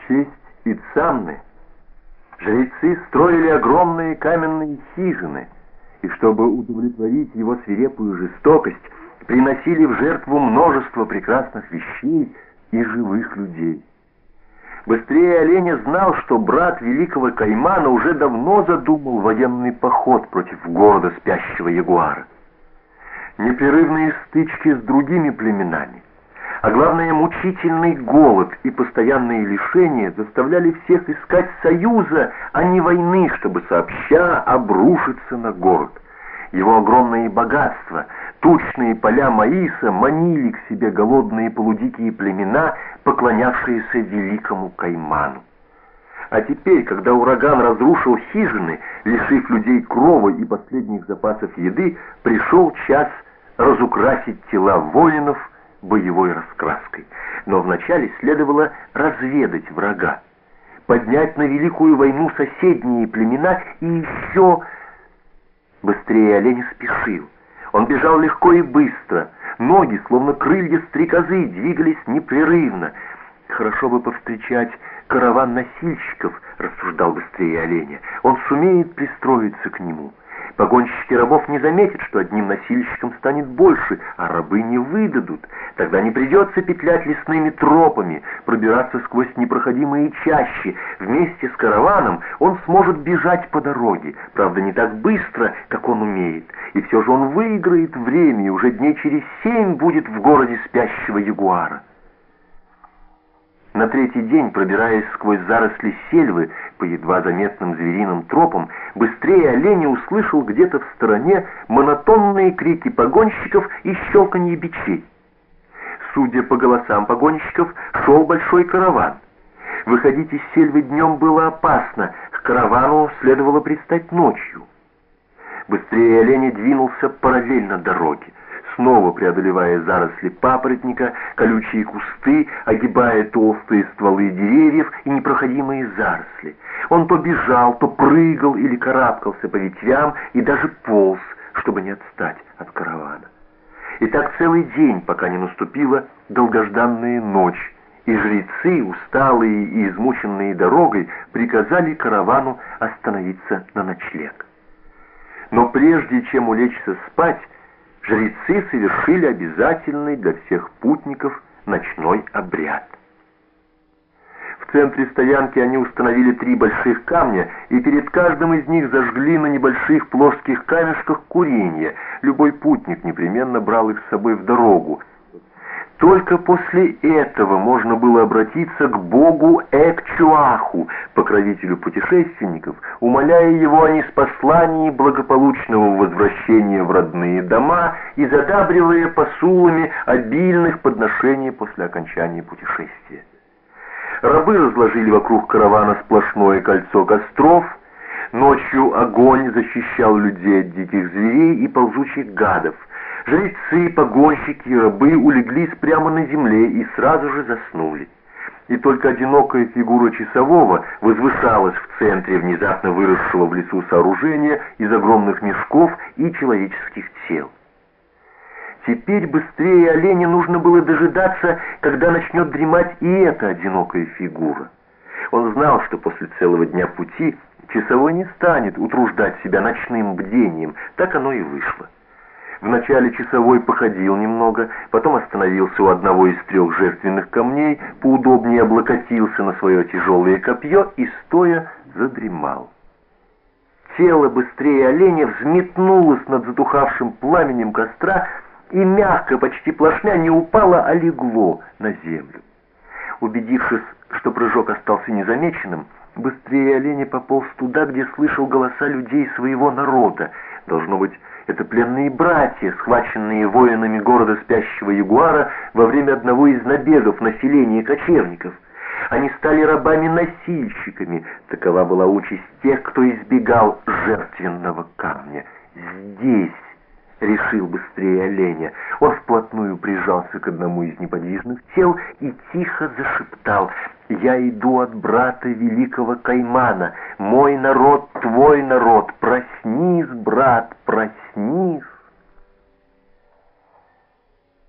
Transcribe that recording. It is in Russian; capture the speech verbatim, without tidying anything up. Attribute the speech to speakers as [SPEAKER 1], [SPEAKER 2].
[SPEAKER 1] честь Ицамны жрецы строили огромные каменные хижины, и чтобы удовлетворить его свирепую жестокость, приносили в жертву множество прекрасных вещей и живых людей. Быстрее оленя знал, что брат великого Каймана уже давно задумал военный поход против города спящего ягуара. Непрерывные стычки с другими племенами, а главное мучительный голод и постоянные лишения заставляли всех искать союза, а не войны, чтобы сообща обрушиться на город. Его огромные богатства, тучные поля маиса манили к себе голодные полудикие племена, поклонявшиеся великому Кайману. А теперь, когда ураган разрушил хижины, лишив людей крова и последних запасов еды, пришел час разукрасить тела воинов боевой раскраской. Но вначале следовало разведать врага, поднять на великую войну соседние племена и еще... Быстрее олень спешил. Он бежал легко и быстро. Ноги, словно крылья стрекозы, двигались непрерывно. «Хорошо бы повстречать караван носильщиков», — рассуждал быстрее оленя. «Он сумеет пристроиться к нему. Погонщики рабов не заметят, что одним носильщиком станет больше, а рабы не выдадут. Тогда не придется петлять лесными тропами, пробираться сквозь непроходимые чащи. Вместе с караваном он сможет бежать по дороге, правда, не так быстро, как он умеет. И все же он выиграет время, и уже дней через семь будет в городе спящего ягуара». На третий день, пробираясь сквозь заросли сельвы по едва заметным звериным тропам, быстрее оленя услышал где-то в стороне монотонные крики погонщиков и щелканье бичей. Судя по голосам погонщиков, шел большой караван. Выходить из сельвы днем было опасно, к каравану следовало пристать ночью. Быстрее оленя двинулся параллельно дороге, снова преодолевая заросли папоротника, колючие кусты, огибая толстые стволы деревьев и непроходимые заросли. Он то бежал, то прыгал или карабкался по ветвям и даже полз, чтобы не отстать от каравана. И так целый день, пока не наступила долгожданная ночь, и жрецы, усталые и измученные дорогой, приказали каравану остановиться на ночлег. Но прежде чем улечься спать, жрецы совершили обязательный для всех путников ночной обряд. В центре стоянки они установили три больших камня, и перед каждым из них зажгли на небольших плоских камешках куренья. Любой путник непременно брал их с собой в дорогу. Только после этого можно было обратиться к богу Экчуаху, покровителю путешественников, умоляя его о неспослании благополучного возвращения в родные дома и задабривая посулами обильных подношений после окончания путешествия. Рабы разложили вокруг каравана сплошное кольцо костров. Ночью огонь защищал людей от диких зверей и ползучих гадов. Жрецы, погонщики и рабы улеглись прямо на земле и сразу же заснули. И только одинокая фигура часового возвышалась в центре внезапно выросшего в лесу сооружения из огромных мешков и человеческих тел. Теперь быстрее оленя нужно было дожидаться, когда начнет дремать и эта одинокая фигура. Он знал, что после целого дня пути часовой не станет утруждать себя ночным бдением, так оно и вышло. Вначале часовой походил немного, потом остановился у одного из трех жертвенных камней, поудобнее облокотился на свое тяжелое копье и стоя задремал. Тело быстрее оленя взметнулось над затухавшим пламенем костра и мягко, почти плашмя, не упало, а легло на землю. Убедившись, что прыжок остался незамеченным, быстрее оленя пополз туда, где слышал голоса людей своего народа. Должно быть, это пленные братья, схваченные воинами города спящего ягуара во время одного из набегов населения кочевников. Они стали рабами-носильщиками. Такова была участь тех, кто избегал жертвенного камня. Здесь, решил быстрее оленя, он вплотную прижался к одному из неподвижных тел и тихо зашептал: «Я иду от брата великого Каймана. Мой народ, твой народ. Проснись, брат, проснись».